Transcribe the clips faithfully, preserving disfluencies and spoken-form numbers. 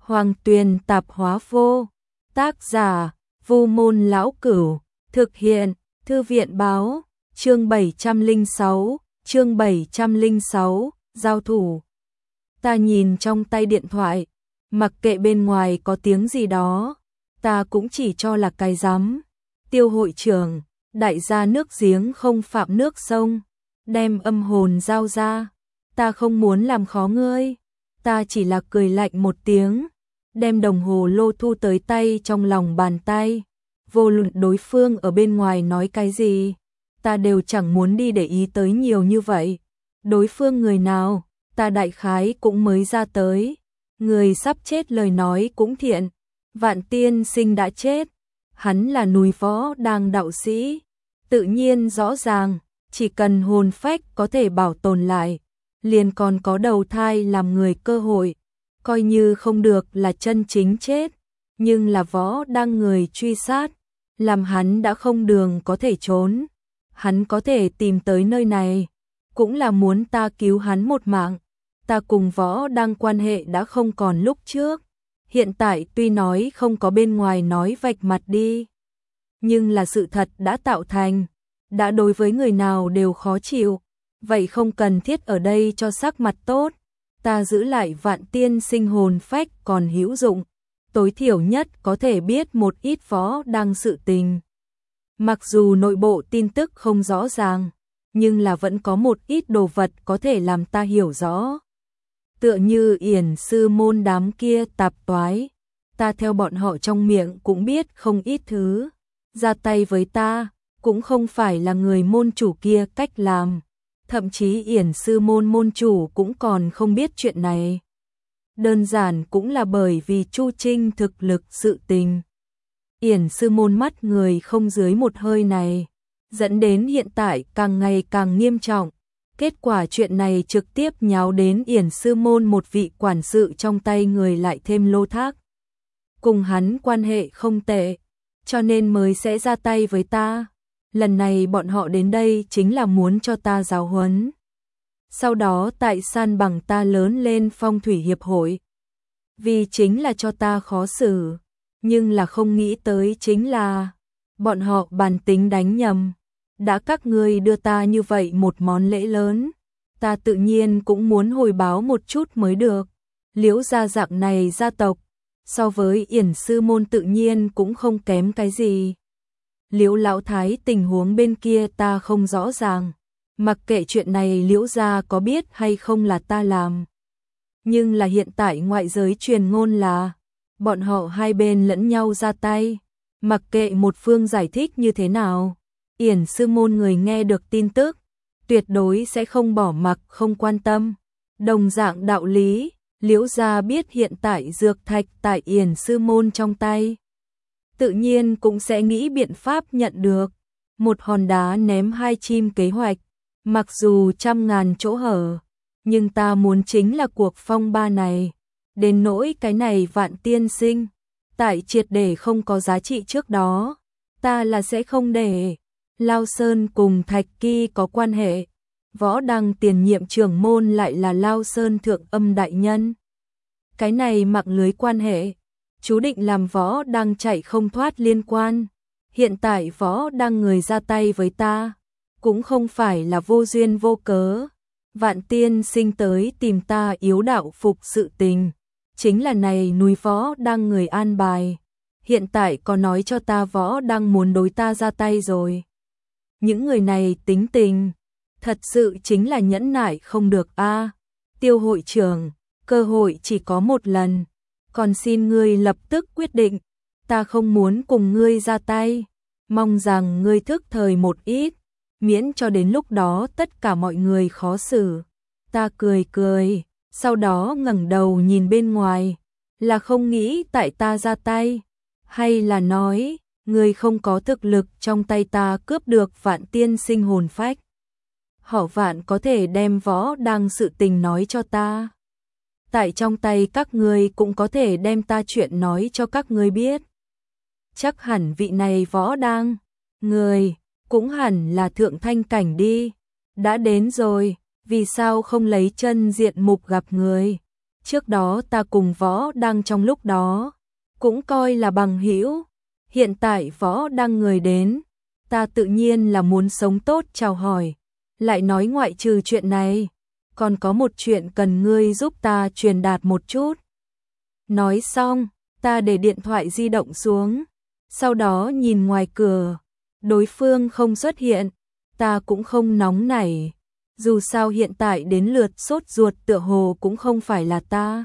Hoàng Tuyền Tạp Hóa Vô. Tác giả: Vu Môn Lão Cửu. Thực hiện: Thư viện Báo. Chương bảy trăm lẻ sáu, chương bảy trăm lẻ sáu, giao thủ. Ta nhìn trong tay điện thoại, mặc kệ bên ngoài có tiếng gì đó, ta cũng chỉ cho là cái rắm. Tiêu hội trưởng, đại gia nước giếng không phạm nước sông, đem âm hồn giao ra, ta không muốn làm khó ngươi. Ta chỉ là cười lạnh một tiếng, đem đồng hồ lô thu tới tay trong lòng bàn tay. Vô luận đối phương ở bên ngoài nói cái gì, ta đều chẳng muốn đi để ý tới nhiều như vậy. Đối phương người nào, ta đại khái cũng mới ra tới. Người sắp chết lời nói cũng thiện. Vạn tiên sinh đã chết, hắn là núi võ đang đạo sĩ. Tự nhiên rõ ràng, chỉ cần hồn phách có thể bảo tồn lại, liền còn có đầu thai làm người cơ hội. Coi như không được là chân chính chết, nhưng là võ đang người truy sát, làm hắn đã không đường có thể trốn. Hắn có thể tìm tới nơi này, cũng là muốn ta cứu hắn một mạng. Ta cùng võ đang quan hệ đã không còn lúc trước. Hiện tại tuy nói không có bên ngoài nói vạch mặt đi, nhưng là sự thật đã tạo thành, đã đối với người nào đều khó chịu. Vậy không cần thiết ở đây cho sắc mặt tốt. Ta giữ lại vạn tiên sinh hồn phách còn hữu dụng, tối thiểu nhất có thể biết một ít võ đang sự tình. Mặc dù nội bộ tin tức không rõ ràng, nhưng là vẫn có một ít đồ vật có thể làm ta hiểu rõ. Tựa như Yển sư môn đám kia tạp toái, ta theo bọn họ trong miệng cũng biết không ít thứ. Ra tay với ta, cũng không phải là người môn chủ kia cách làm. Thậm chí Yển sư môn môn chủ cũng còn không biết chuyện này. Đơn giản cũng là bởi vì Chu Trinh thực lực sự tình. Yển sư môn mắt người không dưới một hơi này, dẫn đến hiện tại càng ngày càng nghiêm trọng. Kết quả chuyện này trực tiếp nháo đến Yển sư môn một vị quản sự trong tay người lại thêm lô thác. Cùng hắn quan hệ không tệ, cho nên mới sẽ ra tay với ta. Lần này bọn họ đến đây chính là muốn cho ta giáo huấn. Sau đó tại san bằng ta lớn lên phong thủy hiệp hội. Vì chính là cho ta khó xử. Nhưng là không nghĩ tới chính là bọn họ bàn tính đánh nhầm. Đã các ngươi đưa ta như vậy một món lễ lớn, ta tự nhiên cũng muốn hồi báo một chút mới được. Liễu gia dạng này gia tộc, so với Yển sư môn tự nhiên cũng không kém cái gì. Liễu lão thái tình huống bên kia ta không rõ ràng, mặc kệ chuyện này Liễu gia có biết hay không là ta làm. Nhưng là hiện tại ngoại giới truyền ngôn là bọn họ hai bên lẫn nhau ra tay, mặc kệ một phương giải thích như thế nào. Yển sư môn người nghe được tin tức, tuyệt đối sẽ không bỏ mặc không quan tâm. Đồng dạng đạo lý, Liễu gia biết hiện tại dược thạch tại Yển sư môn trong tay, tự nhiên cũng sẽ nghĩ biện pháp nhận được. Một hòn đá ném hai chim kế hoạch, mặc dù trăm ngàn chỗ hở, nhưng ta muốn chính là cuộc phong ba này. Đến nỗi cái này vạn tiên sinh, tại triệt để không có giá trị trước đó, ta là sẽ không để. Lao Sơn cùng Thạch Kỳ có quan hệ, võ đăng tiền nhiệm trưởng môn lại là Lao Sơn thượng âm đại nhân. Cái này mạng lưới quan hệ, chú định làm võ đăng chạy không thoát liên quan. Hiện tại võ đăng người ra tay với ta, cũng không phải là vô duyên vô cớ. Vạn tiên sinh tới tìm ta yếu đạo phục sự tình, chính là này núi võ đăng người an bài. Hiện tại có nói cho ta võ đăng muốn đối ta ra tay rồi. Những người này tính tình, thật sự chính là nhẫn nại không được a. À, Tiêu hội trưởng, cơ hội chỉ có một lần, còn xin ngươi lập tức quyết định. Ta không muốn cùng ngươi ra tay, mong rằng ngươi thức thời một ít, miễn cho đến lúc đó tất cả mọi người khó xử. Ta cười cười, sau đó ngẩng đầu nhìn bên ngoài, là không nghĩ tại ta ra tay, hay là nói người không có thực lực trong tay ta cướp được vạn tiên sinh hồn phách. Họ Vạn có thể đem võ đang sự tình nói cho ta. Tại trong tay các ngươi cũng có thể đem ta chuyện nói cho các ngươi biết. Chắc hẳn vị này võ đang, người, cũng hẳn là thượng thanh cảnh đi. Đã đến rồi, vì sao không lấy chân diện mục gặp người? Trước đó ta cùng Võ Đăng trong lúc đó cũng coi là bằng hữu, hiện tại Võ Đăng người đến, ta tự nhiên là muốn sống tốt chào hỏi, lại nói ngoại trừ chuyện này, còn có một chuyện cần ngươi giúp ta truyền đạt một chút. Nói xong, ta để điện thoại di động xuống, sau đó nhìn ngoài cửa, đối phương không xuất hiện, ta cũng không nóng nảy, dù sao hiện tại đến lượt sốt ruột tựa hồ cũng không phải là ta.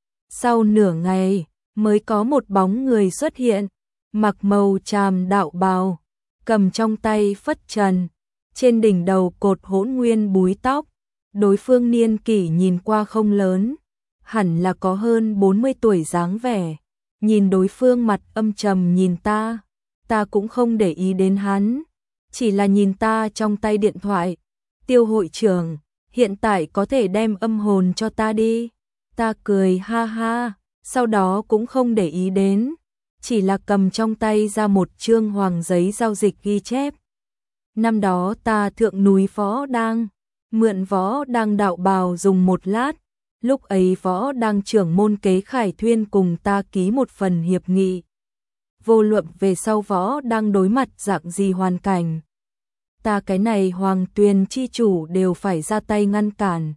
Sau nửa ngày, mới có một bóng người xuất hiện, mặc màu tràm đạo bào, cầm trong tay phất trần, trên đỉnh đầu cột hỗn nguyên búi tóc, đối phương niên kỷ nhìn qua không lớn, hẳn là có hơn bốn mươi tuổi dáng vẻ. Nhìn đối phương mặt âm trầm nhìn ta, ta cũng không để ý đến hắn, chỉ là nhìn ta trong tay điện thoại. Tiêu hội trưởng, hiện tại có thể đem âm hồn cho ta đi. Ta cười ha ha, sau đó cũng không để ý đến, chỉ là cầm trong tay ra một chương hoàng giấy giao dịch ghi chép. Năm đó ta thượng núi Võ Đăng, mượn Võ Đăng đạo bào dùng một lát, lúc ấy Võ Đăng trưởng môn Kế Khải Thuyên cùng ta ký một phần hiệp nghị. Vô luận về sau Võ Đăng đối mặt dạng gì hoàn cảnh, ta cái này Hoàng Tuyền chi chủ đều phải ra tay ngăn cản.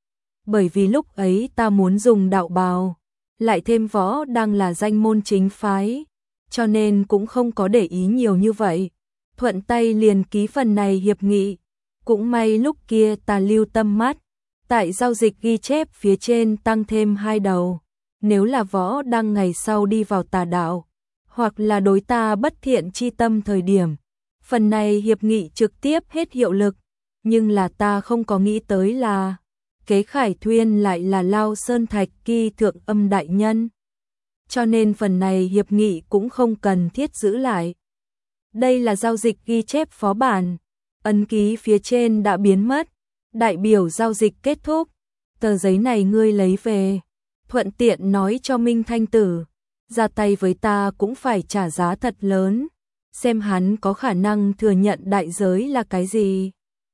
Bởi vì lúc ấy ta muốn dùng đạo bào, lại thêm Võ Đăng là danh môn chính phái, cho nên cũng không có để ý nhiều như vậy. Thuận tay liền ký phần này hiệp nghị, cũng may lúc kia ta lưu tâm mắt, tại giao dịch ghi chép phía trên tăng thêm hai đầu, nếu là Võ Đăng ngày sau đi vào tà đạo, hoặc là đối ta bất thiện chi tâm thời điểm, phần này hiệp nghị trực tiếp hết hiệu lực, nhưng là ta không có nghĩ tới là Kế Khải Thuyên lại là Lao Sơn Thạch Kỳ thượng âm đại nhân, cho nên phần này hiệp nghị cũng không cần thiết giữ lại. Đây là giao dịch ghi chép phó bản, ấn ký phía trên đã biến mất, đại biểu giao dịch kết thúc, tờ giấy này ngươi lấy về, thuận tiện nói cho Minh Thanh Tử, ra tay với ta cũng phải trả giá thật lớn, xem hắn có khả năng thừa nhận đại giới là cái gì.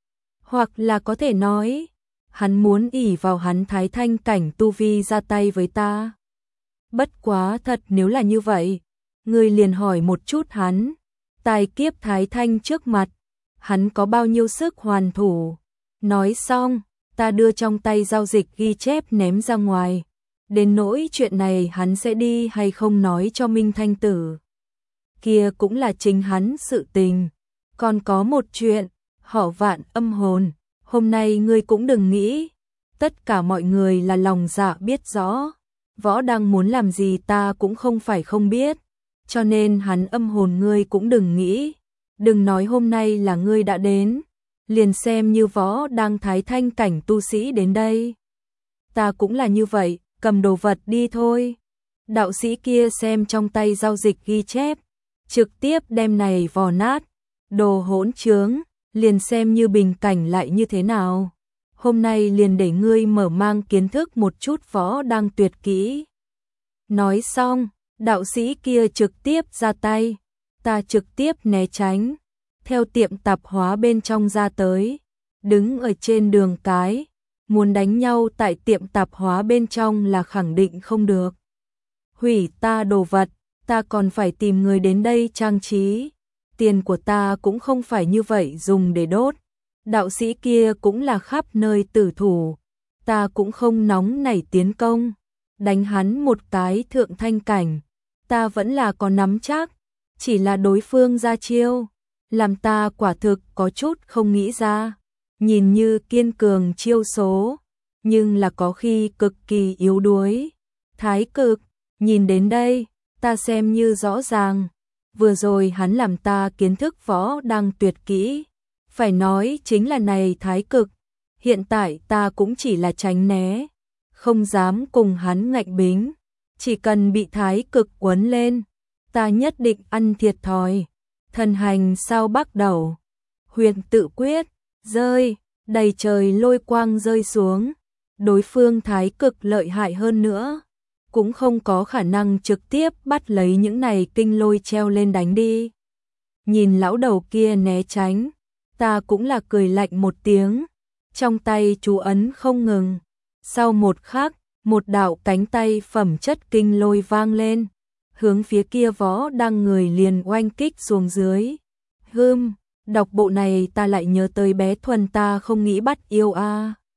Hoặc là có thể nói, hắn muốn ỷ vào hắn thái thanh cảnh tu vi ra tay với ta. Bất quá thật nếu là như vậy, ngươi liền hỏi một chút hắn, tài kiếp thái thanh trước mặt, hắn có bao nhiêu sức hoàn thủ. Nói xong, ta đưa trong tay giao dịch ghi chép ném ra ngoài. Đến nỗi chuyện này hắn sẽ đi hay không nói cho Minh Thanh Tử, kia cũng là chính hắn sự tình. Còn có một chuyện, họ Vạn âm hồn, hôm nay ngươi cũng đừng nghĩ, tất cả mọi người là lòng dạ biết rõ, Võ Đăng muốn làm gì ta cũng không phải không biết, cho nên hắn âm hồn ngươi cũng đừng nghĩ, đừng nói hôm nay là ngươi đã đến, liền xem như Võ Đăng thái thanh cảnh tu sĩ đến đây. Ta cũng là như vậy, cầm đồ vật đi thôi. Đạo sĩ kia xem trong tay giao dịch ghi chép, trực tiếp đem này vò nát, đồ hỗn trướng, liền xem như bình cảnh lại như thế nào. Hôm nay liền để ngươi mở mang kiến thức một chút Võ Đăng tuyệt kỹ. Nói xong, đạo sĩ kia trực tiếp ra tay, ta trực tiếp né tránh, theo tiệm tạp hóa bên trong ra tới, đứng ở trên đường cái, muốn đánh nhau tại tiệm tạp hóa bên trong là khẳng định không được. Hủy ta đồ vật, ta còn phải tìm người đến đây trang trí, tiền của ta cũng không phải như vậy dùng để đốt. Đạo sĩ kia cũng là khắp nơi tử thủ, ta cũng không nóng nảy tiến công, đánh hắn một cái thượng thanh cảnh, ta vẫn là có nắm chắc, chỉ là đối phương ra chiêu, làm ta quả thực có chút không nghĩ ra, nhìn như kiên cường chiêu số, nhưng là có khi cực kỳ yếu đuối. Thái cực, nhìn đến đây, ta xem như rõ ràng, vừa rồi hắn làm ta kiến thức Võ Đăng tuyệt kỹ, phải nói chính là này thái cực, hiện tại ta cũng chỉ là tránh né, không dám cùng hắn ngạnh bính, chỉ cần bị thái cực quấn lên, ta nhất định ăn thiệt thòi. Thần hành sao bắt đầu, huyền tự quyết, rơi, đầy trời lôi quang rơi xuống, đối phương thái cực lợi hại hơn nữa, cũng không có khả năng trực tiếp bắt lấy những này kinh lôi treo lên đánh đi. Nhìn lão đầu kia né tránh, ta cũng là cười lạnh một tiếng, trong tay chú ấn không ngừng, sau một khắc, một đạo cánh tay phẩm chất kinh lôi vang lên, hướng phía kia Võ Đăng người liền oanh kích xuống dưới. Hừm, đọc bộ này ta lại nhớ tới bé Thuần ta không nghĩ bắt yêu a.